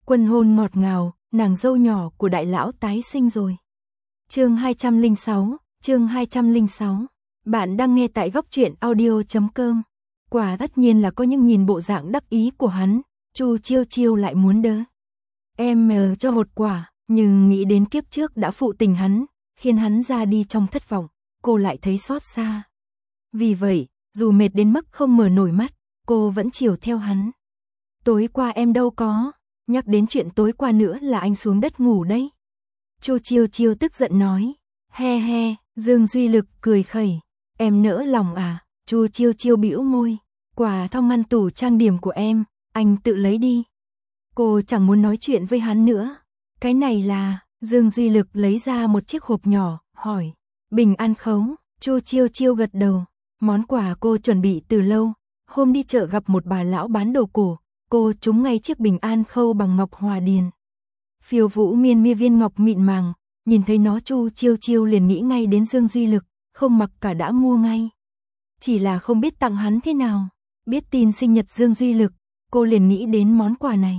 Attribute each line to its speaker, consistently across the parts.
Speaker 1: Quân hôn ngọt ngào, nàng dâu nhỏ của đại lão tái sinh rồi. Chương 206. Bạn đang nghe tại góc truyện audio.com. Quả tất nhiên là có những nhìn bộ dạng đắc ý của hắn, Chu Chiêu Chiêu lại muốn đỡ em cho một quả, nhưng nghĩ đến kiếp trước đã phụ tình hắn, khiến hắn ra đi trong thất vọng, cô lại thấy xót xa. Vì vậy, dù mệt đến mức không mở nổi mắt, cô vẫn chiều theo hắn. Tối qua em đâu có, nhắc đến chuyện tối qua nữa là anh xuống đất ngủ đấy. Chu Chiêu Chiêu tức giận nói. He he, Dương Duy Lực cười khẩy. Em nỡ lòng à? Chu Chiêu Chiêu bĩu môi. Quà trong ngăn tủ trang điểm của em, anh tự lấy đi. Cô chẳng muốn nói chuyện với hắn nữa. Cái này là, Dương Duy Lực lấy ra một chiếc hộp nhỏ, hỏi. Bình an khấu, Chu Chiêu Chiêu gật đầu. Món quà cô chuẩn bị từ lâu. Hôm đi chợ gặp một bà lão bán đồ cổ, cô trúng ngay chiếc bình an khâu bằng ngọc hòa điền. Phiêu vũ miên mi viên ngọc mịn màng, nhìn thấy nó Chu Chiêu Chiêu liền nghĩ ngay đến Dương Duy Lực, không mặc cả đã mua ngay. Chỉ là không biết tặng hắn thế nào, biết tin sinh nhật Dương Duy Lực, cô liền nghĩ đến món quà này.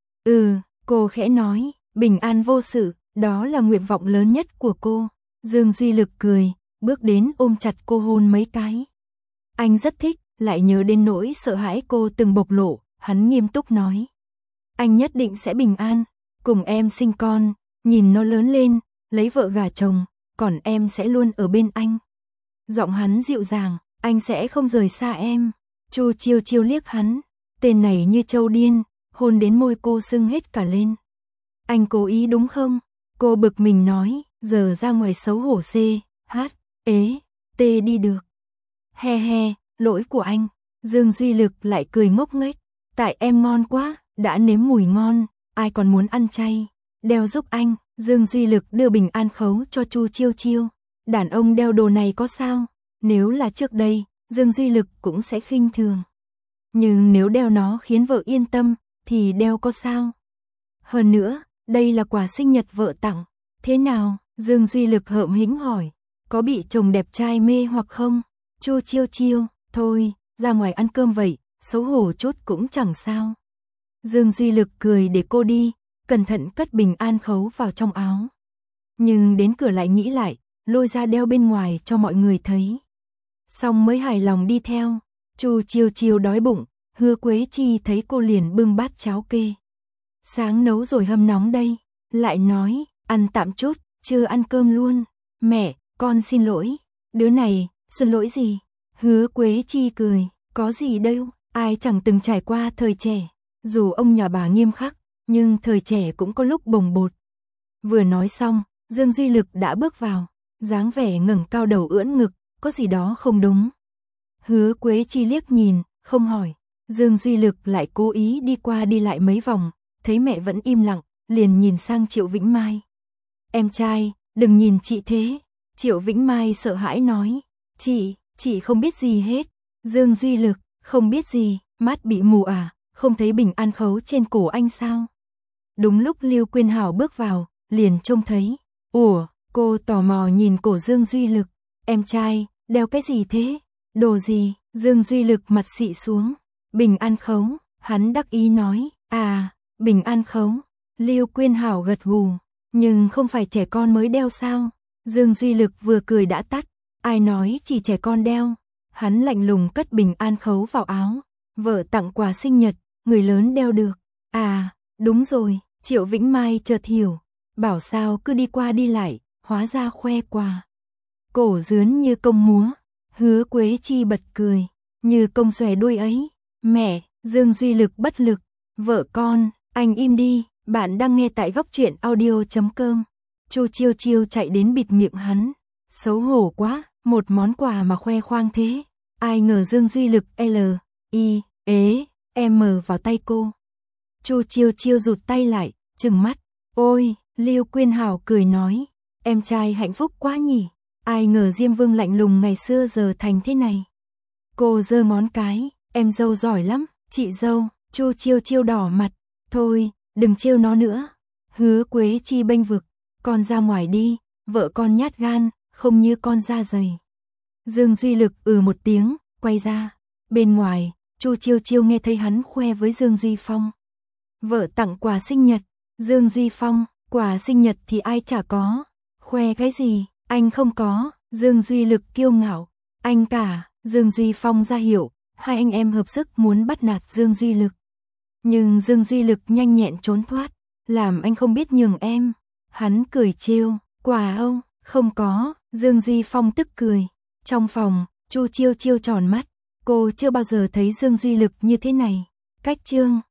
Speaker 1: Cô khẽ nói, bình an vô sự, đó là nguyện vọng lớn nhất của cô. Dương Duy Lực cười, bước đến ôm chặt cô hôn mấy cái. Anh rất thích, lại nhớ đến nỗi sợ hãi cô từng bộc lộ, hắn nghiêm túc nói. Anh nhất định sẽ bình an, cùng em sinh con, nhìn nó lớn lên, lấy vợ gả chồng, còn em sẽ luôn ở bên anh. Giọng hắn dịu dàng, anh sẽ không rời xa em. Chu Chiêu Chiêu liếc hắn, tên này như trâu điên, hôn đến môi cô sưng hết cả lên. Anh cố ý đúng không? Cô bực mình nói, giờ ra ngoài xấu hổ C, H, ế, T đi được. He he, lỗi của anh. Dương Duy Lực lại cười ngốc nghếch, tại em ngon quá, đã nếm mùi ngon, ai còn muốn ăn chay. Đeo giúp anh. Dương Duy Lực đưa bình an khấu cho Chu Chiêu Chiêu. Đàn ông đeo đồ này có sao? Nếu là trước đây, Dương Duy Lực cũng sẽ khinh thường. Nhưng nếu đeo nó khiến vợ yên tâm, thì đeo có sao? Hơn nữa, đây là quà sinh nhật vợ tặng. Thế nào? Dương Duy Lực hợm hĩnh hỏi. Có bị chồng đẹp trai mê hoặc không? Chu Chiêu Chiêu, thôi, ra ngoài ăn cơm vậy, xấu hổ chút cũng chẳng sao. Dương Duy Lực cười để cô đi, cẩn thận cất bình an khấu vào trong áo. Nhưng đến cửa lại nghĩ lại, lôi ra đeo bên ngoài cho mọi người thấy. Xong mới hài lòng đi theo. Chu Chiêu Chiêu đói bụng, Hứa Quế Chi thấy cô liền bưng bát cháo kê. Sáng nấu rồi hâm nóng đây. Lại nói, ăn tạm chút, chưa ăn cơm luôn. Mẹ, con xin lỗi. Đứa này, xin lỗi gì? Hứa Quế Chi cười, có gì đâu, ai chẳng từng trải qua thời trẻ. Dù ông nhà bà nghiêm khắc, nhưng thời trẻ cũng có lúc bồng bột. Vừa nói xong, Dương Duy Lực đã bước vào, dáng vẻ ngẩng cao đầu ưỡn ngực, có gì đó không đúng. Hứa Quế Chi liếc nhìn, không hỏi. Dương Duy Lực lại cố ý đi qua đi lại mấy vòng, thấy mẹ vẫn im lặng, liền nhìn sang Triệu Vĩnh Mai. Em trai, đừng nhìn chị thế. Triệu Vĩnh Mai sợ hãi nói. Chị không biết gì hết. Dương Duy Lực, không biết gì, mắt bị mù à, không thấy bình an khấu trên cổ anh sao? Đúng lúc Lưu Quyên Hảo bước vào, liền trông thấy. Ủa, cô tò mò nhìn cổ Dương Duy Lực. Em trai, đeo cái gì thế? Đồ gì? Dương Duy Lực mặt xị xuống. Bình an khấu, hắn đắc ý nói. À, bình an khấu. Lưu Quyên Hảo gật gù. Nhưng không phải trẻ con mới đeo sao? Dương Duy Lực vừa cười đã tắt. Ai nói chỉ trẻ con đeo? Hắn lạnh lùng cất bình an khấu vào áo. Vợ tặng quà sinh nhật, người lớn đeo được. À, đúng rồi, Triệu Vĩnh Mai chợt hiểu. Bảo sao cứ đi qua đi lại, hóa ra khoe quà. Cổ dướn như công múa. Hứa Quế Chi bật cười, như công xòe đuôi ấy. Mẹ, Dương Duy Lực bất lực. Vợ con, anh im đi, bạn đang nghe tại góc truyện audio.com. Chu Chiêu Chiêu chạy đến bịt miệng hắn. Xấu hổ quá, một món quà mà khoe khoang thế. Ai ngờ Dương Duy Lực M vào tay cô. Chu Chiêu Chiêu rụt tay lại, trừng mắt. Ôi, Lưu Quyên Hảo cười nói. Em trai hạnh phúc quá nhỉ. Ai ngờ Diêm Vương lạnh lùng ngày xưa giờ thành thế này. Cô giơ ngón cái. Em dâu giỏi lắm, chị dâu. Chu Chiêu Chiêu đỏ mặt. Thôi, đừng trêu nó nữa. Hứa Quế Chi bênh vực. Con ra ngoài đi, vợ con nhát gan, không như con da dày. Dương Duy Lực một tiếng, quay ra. Bên ngoài, Chu Chiêu Chiêu nghe thấy hắn khoe với Dương Duy Phong. Vợ tặng quà sinh nhật. Dương Duy Phong, quà sinh nhật thì ai chả có. Khoe cái gì, anh không có. Dương Duy Lực kiêu ngạo. Anh cả, Dương Duy Phong ra hiệu, hai anh em hợp sức muốn bắt nạt Dương Duy Lực. Nhưng Dương Duy Lực nhanh nhẹn trốn thoát, làm anh không biết nhường em. Hắn cười trêu, quà âu, không có. Dương Duy Phong tức cười. Trong phòng, Chu Chiêu Chiêu tròn mắt, cô chưa bao giờ thấy Dương Duy Lực như thế này. Cách chương